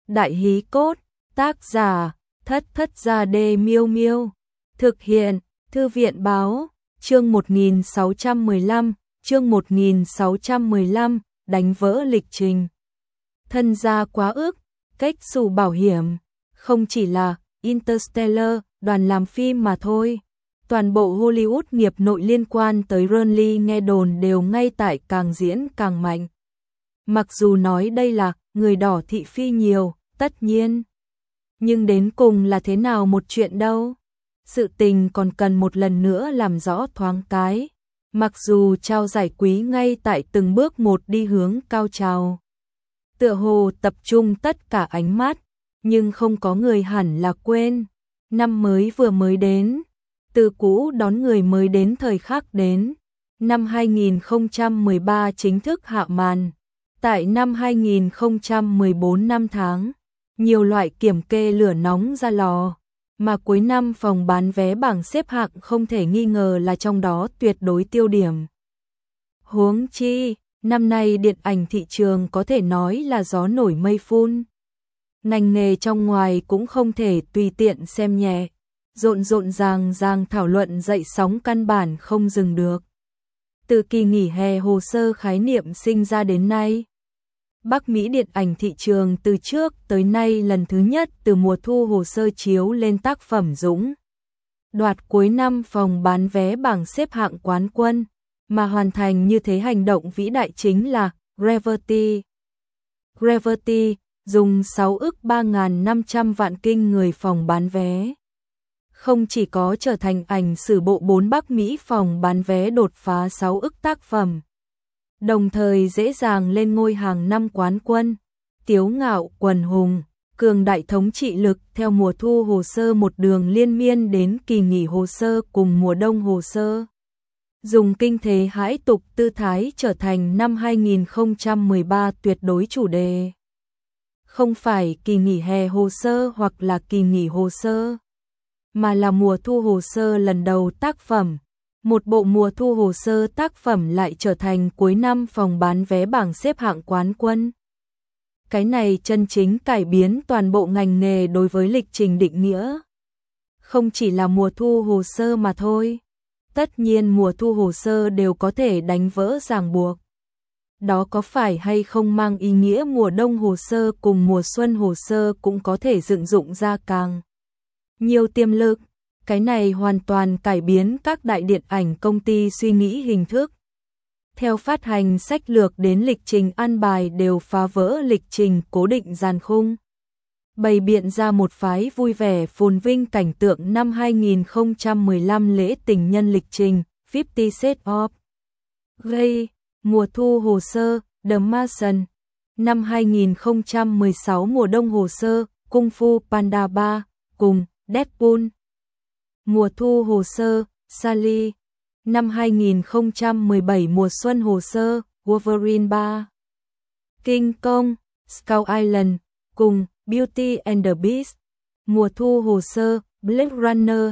Đại hí cốt, tác giả, Thất Thất Gia Đê Miêu Miêu. Thực hiện, Thư viện báo, chương 1615, chương 1615, đánh vỡ lịch trình. Thân gia quá ức, cách xù bảo hiểm, không chỉ là Interstellar, đoàn làm phim mà thôi. Toàn bộ Hollywood nghiệp nội liên quan tới Burnley nghe đồn đều ngay tại càng diễn càng mạnh. Mặc dù nói đây là người đỏ thị phi nhiều, tất nhiên. Nhưng đến cùng là thế nào một chuyện đâu? Sự tình còn cần một lần nữa làm rõ thoáng cái. Mặc dù trao giải quý ngay tại từng bước một đi hướng cao trào. Tựa hồ tập trung tất cả ánh mắt, nhưng không có người hẳn là quên. Năm mới vừa mới đến, từ cũ đón người mới đến thời khắc đến. Năm 2013 chính thức hạ màn. Tại năm 2014 năm tháng, nhiều loại kiểm kê lửa nóng ra lò, mà cuối năm phòng bán vé bảng xếp hạng không thể nghi ngờ là trong đó tuyệt đối tiêu điểm. Huống chi, năm nay điện ảnh thị trường có thể nói là gió nổi mây phun. Ngành nghề trong ngoài cũng không thể tùy tiện xem nhẹ, rộn ràng thảo luận dậy sóng căn bản không dừng được. Từ kỳ nghỉ hè hồ sơ khái niệm sinh ra đến nay, Bắc Mỹ điện ảnh thị trường từ trước tới nay lần thứ nhất từ mùa thu hồ sơ chiếu lên tác phẩm dũng đoạt cuối năm phòng bán vé bảng xếp hạng quán quân, mà hoàn thành như thế hành động vĩ đại chính là Gravity. Gravity dùng 6 ức 3.500 vạn kinh người phòng bán vé. Không chỉ có trở thành ảnh sử bộ 4 Bắc Mỹ phòng bán vé đột phá 6 ức tác phẩm, đồng thời dễ dàng lên ngôi hàng năm quán quân, tiếu ngạo quần hùng, cường đại thống trị lực theo mùa thu hồ sơ một đường liên miên đến kỳ nghỉ hồ sơ cùng mùa đông hồ sơ. Dùng kinh thế hãi tục tư thái trở thành năm 2013 tuyệt đối chủ đề. Không phải kỳ nghỉ hè hồ sơ hoặc là kỳ nghỉ hồ sơ, mà là mùa thu hồ sơ lần đầu tác phẩm. Một bộ mùa thu hồ sơ tác phẩm lại trở thành cuối năm phòng bán vé bảng xếp hạng quán quân. Cái này chân chính cải biến toàn bộ ngành nghề đối với lịch trình định nghĩa. Không chỉ là mùa thu hồ sơ mà thôi. Tất nhiên mùa thu hồ sơ đều có thể đánh vỡ ràng buộc. Đó có phải hay không mang ý nghĩa mùa đông hồ sơ cùng mùa xuân hồ sơ cũng có thể dựng dụng ra càng nhiều tiềm lực. Cái này hoàn toàn cải biến các đại điện ảnh công ty suy nghĩ hình thức. Theo phát hành sách lược đến lịch trình an bài đều phá vỡ lịch trình cố định dàn khung. Bày biện ra một phái vui vẻ phồn vinh cảnh tượng năm 2015 lễ tình nhân lịch trình, 50 Shades of Grey, mùa thu hồ sơ, The Martian. Năm 2016 mùa đông hồ sơ, Kung Fu Panda 3, cùng Deadpool. Mùa thu hồ sơ, Sally. Năm 2017 mùa xuân hồ sơ, Wolverine 3. King Kong, Skull Island, cùng Beauty and the Beast. Mùa thu hồ sơ, Blade Runner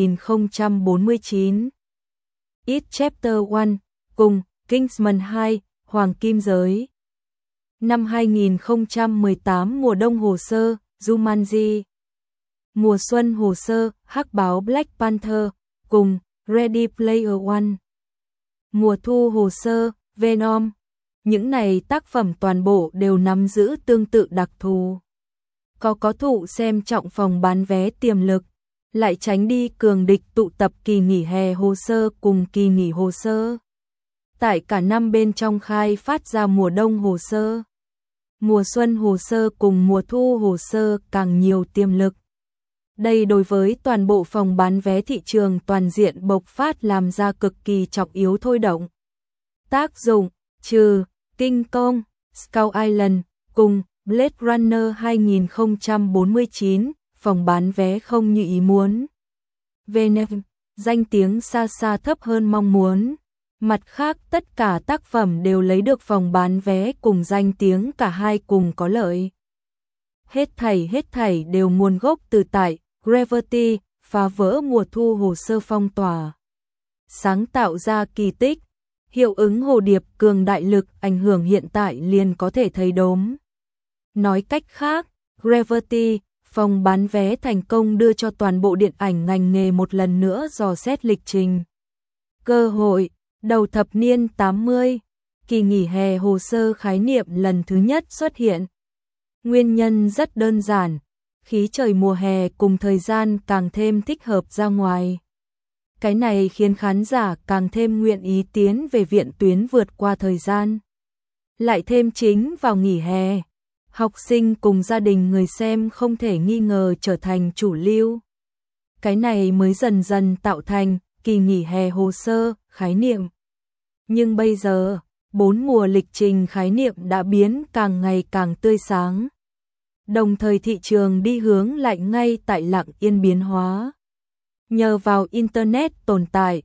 2049. It Chapter 1, cùng Kingsman 2, Hoàng Kim Giới. Năm 2018 mùa đông hồ sơ, Jumanji. Mùa xuân hồ sơ, Hắc báo Black Panther, cùng Ready Player One. Mùa thu hồ sơ, Venom. Những này tác phẩm toàn bộ đều nắm giữ tương tự đặc thù. Có thụ xem trọng phòng bán vé tiềm lực, lại tránh đi cường địch tụ tập kỳ nghỉ hè hồ sơ cùng kỳ nghỉ hồ sơ. Tại cả năm bên trong khai phát ra mùa đông hồ sơ, mùa xuân hồ sơ cùng mùa thu hồ sơ càng nhiều tiềm lực. Đây đối với toàn bộ phòng bán vé thị trường toàn diện bộc phát làm ra cực kỳ trọng yếu thôi động. Tác dụng, trừ King Kong, Skull Island, cùng Blade Runner 2049, phòng bán vé không như ý muốn. Venom, danh tiếng xa xa thấp hơn mong muốn. Mặt khác tất cả tác phẩm đều lấy được phòng bán vé cùng danh tiếng cả hai cùng có lợi. Hết thảy đều nguồn gốc từ tại Gravity, phá vỡ mùa thu hồ sơ phong tỏa. Sáng tạo ra kỳ tích, hiệu ứng hồ điệp cường đại lực ảnh hưởng hiện tại liền có thể thấy đốm. Nói cách khác, Gravity, phòng bán vé thành công đưa cho toàn bộ điện ảnh ngành nghề một lần nữa dò xét lịch trình. Cơ hội, đầu thập niên 80, kỳ nghỉ hè hồ sơ khái niệm lần thứ nhất xuất hiện. Nguyên nhân rất đơn giản, khí trời mùa hè cùng thời gian càng thêm thích hợp ra ngoài. Cái này khiến khán giả càng thêm nguyện ý tiến về viện tuyến vượt qua thời gian. Lại thêm chính vào nghỉ hè, học sinh cùng gia đình người xem không thể nghi ngờ trở thành chủ lưu. Cái này mới dần dần tạo thành kỳ nghỉ hè hồ sơ, khái niệm. Nhưng bây giờ, 4 mùa lịch trình khái niệm đã biến càng ngày càng tươi sáng. Đồng thời thị trường đi hướng lại ngay tại lặng yên biến hóa. Nhờ vào Internet tồn tại,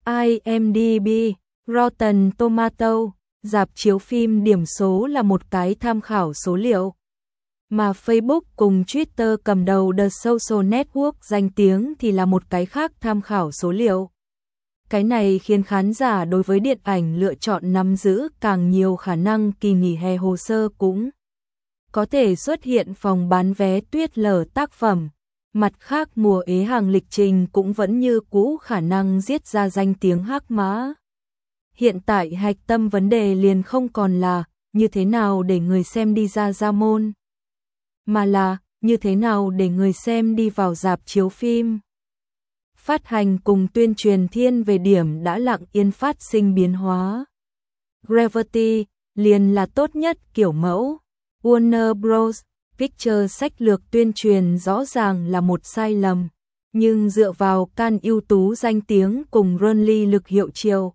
IMDb, Rotten Tomato, rạp chiếu phim điểm số là một cái tham khảo số liệu. Mà Facebook cùng Twitter cầm đầu The Social Network danh tiếng thì là một cái khác tham khảo số liệu. Cái này khiến khán giả đối với điện ảnh lựa chọn nắm giữ càng nhiều khả năng kỳ nghỉ hè hồ sơ cũng có thể xuất hiện phòng bán vé tuyết lở tác phẩm. Mặt khác mùa ế hàng lịch trình cũng vẫn như cũ khả năng giết ra danh tiếng hắc mã. Hiện tại hạch tâm vấn đề liền không còn là như thế nào để người xem đi ra môn, mà là như thế nào để người xem đi vào rạp chiếu phim. Phát hành cùng tuyên truyền thiên về điểm đã lặng yên phát sinh biến hóa. Gravity liền là tốt nhất kiểu mẫu. Warner Bros. Pictures sách lược tuyên truyền rõ ràng là một sai lầm, nhưng dựa vào can ưu tú danh tiếng cùng Ronly lực hiệu triệu.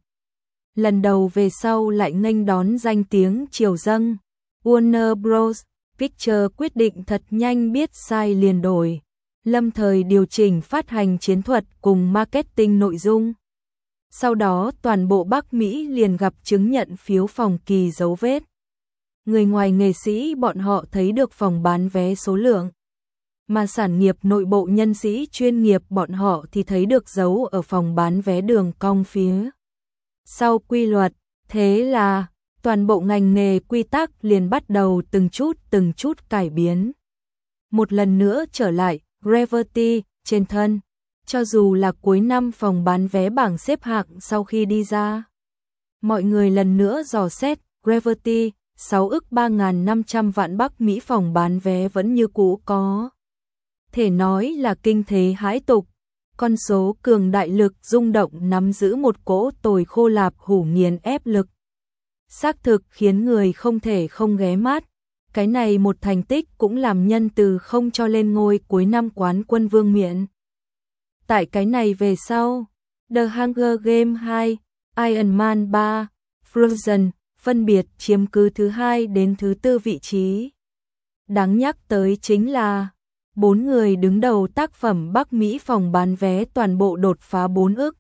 Lần đầu về sau lại nghênh đón danh tiếng triều dâng. Warner Bros. Pictures quyết định thật nhanh biết sai liền đổi. Lâm thời điều chỉnh phát hành chiến thuật cùng marketing nội dung. Sau đó toàn bộ Bắc Mỹ liền gặp chứng nhận phiếu phòng kỳ dấu vết. Người ngoài nghệ sĩ bọn họ thấy được phòng bán vé số lượng, mà sản nghiệp nội bộ nhân sĩ chuyên nghiệp bọn họ thì thấy được dấu ở phòng bán vé đường cong phía sau quy luật. Thế là toàn bộ ngành nghề quy tắc liền bắt đầu từng chút cải biến. Một lần nữa trở lại Gravity trên thân, cho dù là cuối năm phòng bán vé bảng xếp hạng sau khi đi ra, mọi người lần nữa dò xét Gravity, 6 ức 3.500 vạn Bắc Mỹ phòng bán vé vẫn như cũ có thể nói là kinh thế hãi tục. Con số cường đại lực rung động nắm giữ một cỗ tồi khô lạp hủ nghiền ép lực. Xác thực khiến người không thể không ghé mắt. Cái này một thành tích cũng làm nhân từ không cho lên ngôi cuối năm quán quân vương miện. Tại cái này về sau, The Hunger Games 2, Iron Man 3, Frozen phân biệt chiếm cứ thứ 2 đến thứ 4 vị trí. Đáng nhắc tới chính là 4 người đứng đầu tác phẩm Bắc Mỹ phòng bán vé toàn bộ đột phá 4 ức.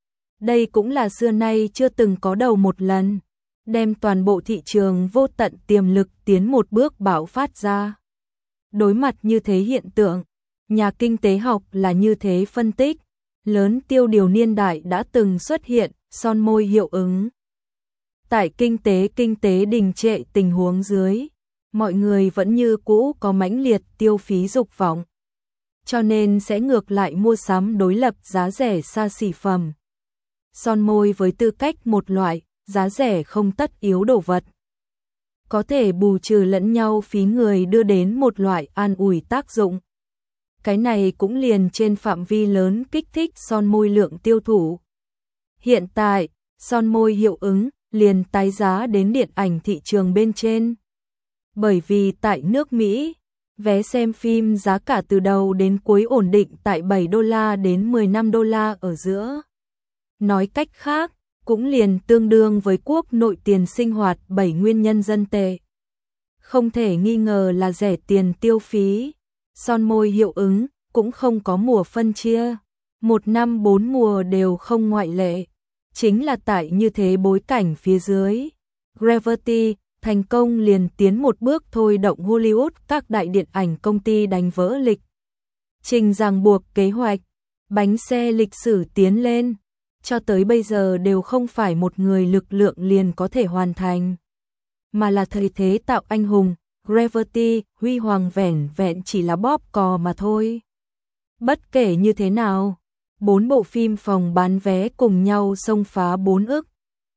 Đây cũng là xưa nay chưa từng có đầu một lần, đem toàn bộ thị trường vô tận tiềm lực tiến một bước bạo phát ra. Đối mặt như thế hiện tượng, nhà kinh tế học là như thế phân tích, lớn tiêu điều niên đại đã từng xuất hiện, son môi hiệu ứng. Tại kinh tế đình trệ tình huống dưới, mọi người vẫn như cũ có mãnh liệt tiêu phí dục vọng, cho nên sẽ ngược lại mua sắm đối lập giá rẻ xa xỉ phẩm. Son môi với tư cách một loại giá rẻ không tất yếu đồ vật, có thể bù trừ lẫn nhau phí người đưa đến một loại an ủi tác dụng. Cái này cũng liền trên phạm vi lớn kích thích son môi lượng tiêu thụ. Hiện tại, son môi hiệu ứng liền tái giá đến điện ảnh thị trường bên trên. Bởi vì tại nước Mỹ, vé xem phim giá cả từ đầu đến cuối ổn định tại $7 đến $15 ở giữa. Nói cách khác, cũng liền tương đương với quốc nội tiền sinh hoạt 7 nguyên nhân dân tệ. Không thể nghi ngờ là rẻ tiền tiêu phí. Son môi hiệu ứng cũng không có mùa phân chia. Một năm 4 mùa đều không ngoại lệ. Chính là tại như thế bối cảnh phía dưới, Gravity thành công liền tiến một bước thôi động Hollywood các đại điện ảnh công ty đánh vỡ lịch trình ràng buộc kế hoạch, bánh xe lịch sử tiến lên, cho tới bây giờ đều không phải một người lực lượng liền có thể hoàn thành, mà là thời thế tạo anh hùng. Gravity, huy hoàng vẻn vẹn chỉ là bóp cò mà thôi. Bất kể như thế nào, 4 bộ phim phòng bán vé cùng nhau xông phá 4 ức.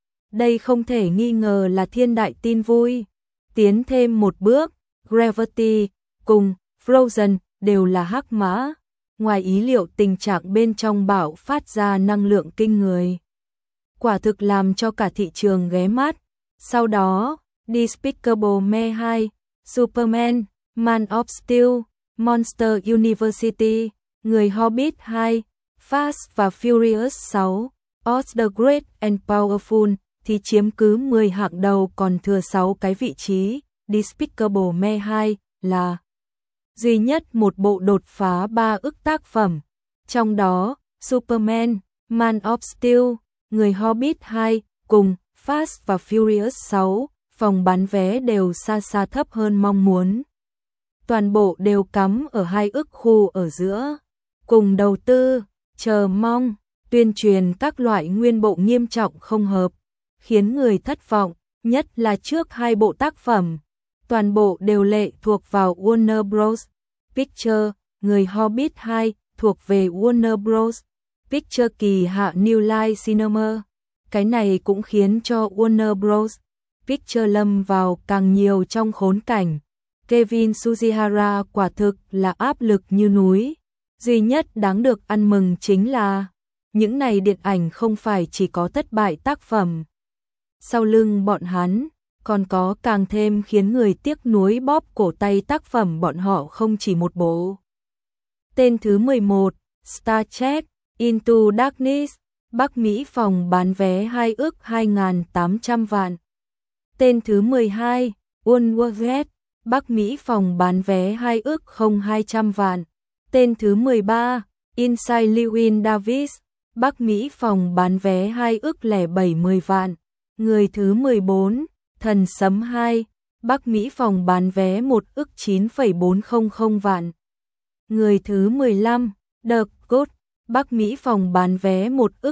Đây không thể nghi ngờ là thiên đại tin vui. Tiến thêm một bước, Gravity cùng Frozen đều là hắc mã. Ngoài ý liệu tình trạng bên trong bạo phát ra năng lượng kinh người. Quả thực làm cho cả thị trường ghé mắt. Sau đó, Despicable Me 2, Superman, Man of Steel, Monster University, Người Hobbit 2, Fast và Furious 6, Oz the Great and Powerful thì chiếm cứ 10 hạng đầu, còn thừa 6 cái vị trí. Despicable Me 2 là duy nhất một bộ đột phá 3 ức tác phẩm, trong đó Superman, Man of Steel, Người Hobbit 2 cùng Fast và Furious 6 phòng bán vé đều xa xa thấp hơn mong muốn. Toàn bộ đều cắm ở 2 ức khu ở giữa. Cùng đầu tư, chờ mong, tuyên truyền các loại nguyên bộ nghiêm trọng không hợp, khiến người thất vọng, nhất là trước 2 bộ tác phẩm. Toàn bộ đều lệ thuộc vào Warner Bros. Pictures, Người Hobbit 2 thuộc về Warner Bros. Pictures kỳ hạ New Line Cinema. Cái này cũng khiến cho Warner Bros. Pictures lâm vào càng nhiều trong khốn cảnh. Kevin Sujihara quả thực là áp lực như núi. Duy nhất đáng được ăn mừng chính là những này điện ảnh không phải chỉ có thất bại tác phẩm. Sau lưng bọn hắn còn có càng thêm khiến người tiếc nuối bóp cổ tay tác phẩm bọn họ không chỉ một bộ. Tên thứ 11, Star Trek Into Darkness, Bắc Mỹ phòng bán vé 2 ức 2.800 vạn. Tên thứ 12, Unworthy, Bắc Mỹ phòng bán vé 2 ức 200 vạn. Tên thứ 13, Inside Llewyn Davis, Bắc Mỹ phòng bán vé 2 ức 070 vạn. Người thứ 14, Thần Sấm 2, Bắc Mỹ phòng bán vé 1 ức 9,400 vạn. Người thứ 15, The Good, Bắc Mỹ phòng bán vé 1 ức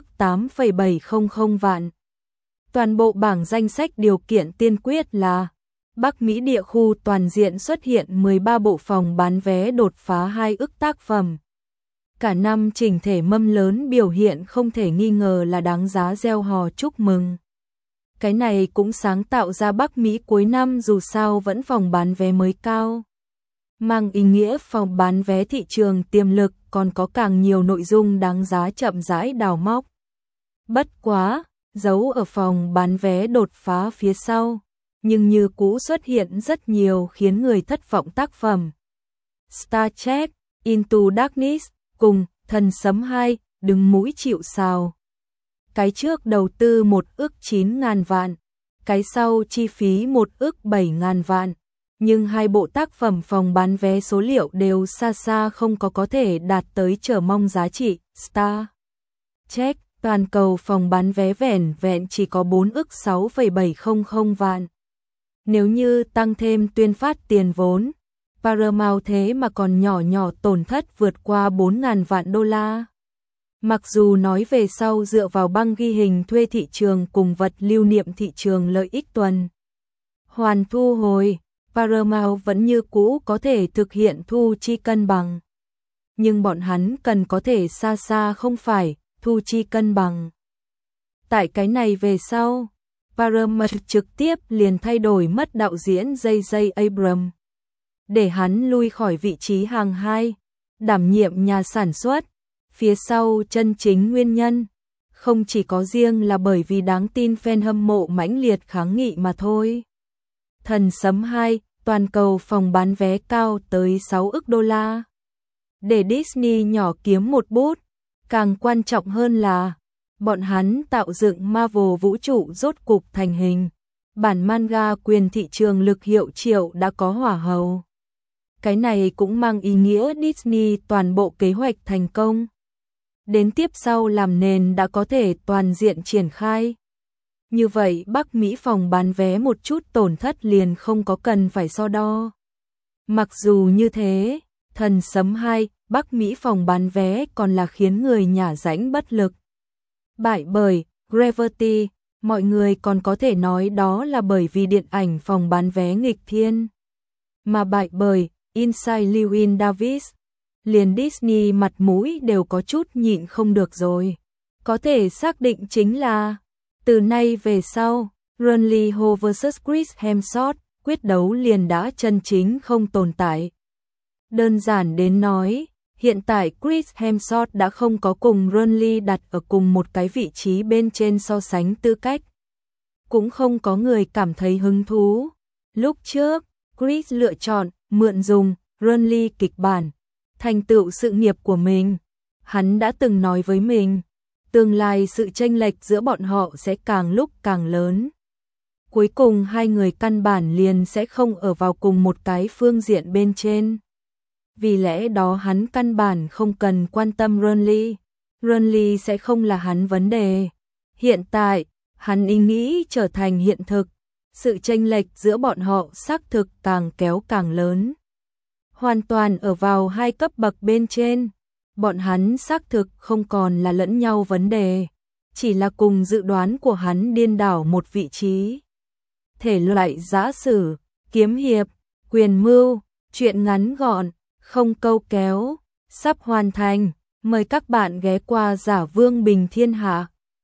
8,700 vạn. Toàn bộ bảng danh sách điều kiện tiên quyết là Bắc Mỹ địa khu toàn diện xuất hiện 13 bộ phòng bán vé đột phá 2 ức tác phẩm. Cả năm chỉnh thể mâm lớn biểu hiện không thể nghi ngờ là đáng giá reo hò chúc mừng. Cái này cũng sáng tạo ra Bắc Mỹ cuối năm dù sao vẫn phòng bán vé mới cao. Mang ý nghĩa phòng bán vé thị trường tiềm lực còn có càng nhiều nội dung đáng giá chậm rãi đào móc. Bất quá, giấu ở phòng bán vé đột phá phía sau, nhưng như cũ xuất hiện rất nhiều khiến người thất vọng tác phẩm. Star Trek Into Darkness cùng Thần Sấm 2 đứng mũi chịu sào. Cái trước đầu tư 1 ức 9.000 vạn, cái sau chi phí 1 ức 7.000 vạn. Nhưng 2 bộ tác phẩm phòng bán vé số liệu đều xa xa không có thể đạt tới chờ mong giá trị. Star Trek toàn cầu phòng bán vé vẻn vẹn chỉ có 4 ức 6,700 vạn. Nếu như tăng thêm tuyên phát tiền vốn, Paramount thế mà còn nhỏ tổn thất vượt qua 4.000 vạn đô la. Mặc dù nói về sau dựa vào băng ghi hình thuê thị trường cùng vật lưu niệm thị trường lợi ích tuần hoàn thu hồi, Paramount vẫn như cũ có thể thực hiện thu chi cân bằng. Nhưng bọn hắn cần có thể xa xa không phải thu chi cân bằng. Tại cái này về sau, Paramount trực tiếp liền thay đổi mất đạo diễn J.J. Abrams, để hắn lui khỏi vị trí hàng 2, đảm nhiệm nhà sản xuất. Phía sau chân chính nguyên nhân, không chỉ có riêng là bởi vì đáng tin fan hâm mộ mãnh liệt kháng nghị mà thôi. Thần Sấm 2, toàn cầu phòng bán vé cao tới 6 ức đô la. Để Disney nhỏ kiếm một bút, càng quan trọng hơn là bọn hắn tạo dựng Marvel vũ trụ rốt cục thành hình. Bản manga quyền thị trường lực hiệu triệu đã có hỏa hầu. Cái này cũng mang ý nghĩa Disney toàn bộ kế hoạch thành công. Đến tiếp sau làm nền đã có thể toàn diện triển khai. Như vậy Bắc Mỹ phòng bán vé một chút tổn thất liền không có cần phải so đo. Mặc dù như thế, Thần Sấm 2, Bắc Mỹ phòng bán vé còn là khiến người nhả rãnh bất lực. Bại bởi Gravity, mọi người còn có thể nói đó là bởi vì điện ảnh phòng bán vé nghịch thiên. mà bại bởi Inside Llewyn Davis. Liền Disney mặt mũi đều có chút nhịn không được rồi. Có thể xác định chính là từ nay về sau, Ron Ho vs Chris Hemsworth, quyết đấu liền đã chân chính không tồn tại. Đơn giản đến nói, hiện tại Chris Hemsworth đã không có cùng Ron đặt ở cùng một cái vị trí bên trên so sánh tư cách. Cũng không có người cảm thấy hứng thú. Lúc trước, Chris lựa chọn mượn dùng Ron kịch bản, thành tựu sự nghiệp của mình. Hắn đã từng nói với mình, tương lai sự chênh lệch giữa bọn họ sẽ càng lúc càng lớn. Cuối cùng hai người căn bản liền sẽ không ở vào cùng một cái phương diện bên trên. Vì lẽ đó hắn căn bản không cần quan tâm Ron sẽ không là hắn vấn đề. Hiện tại, hắn ý nghĩ trở thành hiện thực, sự chênh lệch giữa bọn họ xác thực càng kéo càng lớn. Hoàn toàn ở vào hai cấp bậc bên trên, bọn hắn xác thực không còn là lẫn nhau vấn đề, chỉ là cùng dự đoán của hắn điên đảo một vị trí. Thể loại giã sử, kiếm hiệp, quyền mưu, truyện ngắn gọn, không câu kéo, sắp hoàn thành, mời các bạn ghé qua Giả Vương Bình Thiên Hạ.